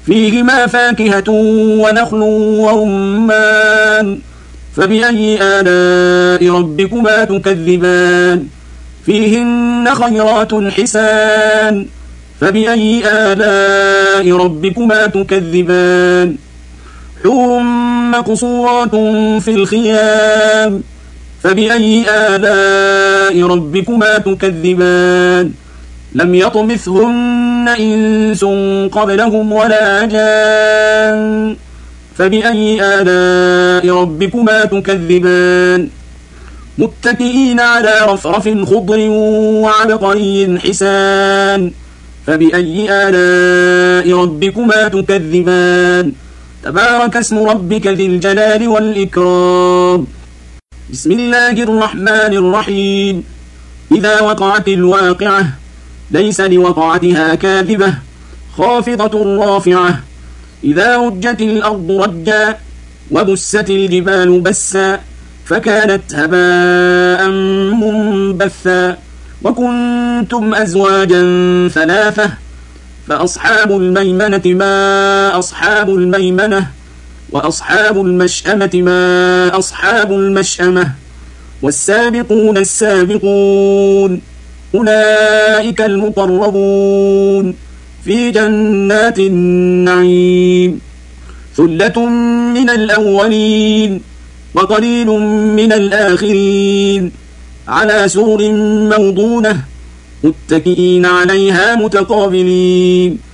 فيهما فاكهة ونخل ورمان فبأي آلاء ربكما تكذبان فيهن خيرات حسان فبأي آلاء ربكما تكذبان حور مقصورات في الخيام فبأي آلاء ربكما تكذبان لم يطمثهن إنس قبلهم ولا جان فبأي آلاء ربكما تكذبان متكئين على رفرف خضر وعبقري حسان فبأي آلاء ربكما تكذبان تبارك اسم ربك ذي الجلال والإكرام بسم الله الرحمن الرحيم إذا وقعت الواقعة ليس لوقعتها كاذبة خافضة رافعة إذا رجت الأرض رجا وبست الجبال بسا فكانت هباء منبثا وكنتم أزواجا ثلاثة فأصحاب الميمنة ما أصحاب الميمنة وأصحاب المشأمة ما أصحاب المشأمة والسابقون السابقون أولئك المقربون في جنات النعيم ثلة من الأولين وقليل من الآخرين على سرر موضونة متكئين عليها متقابلين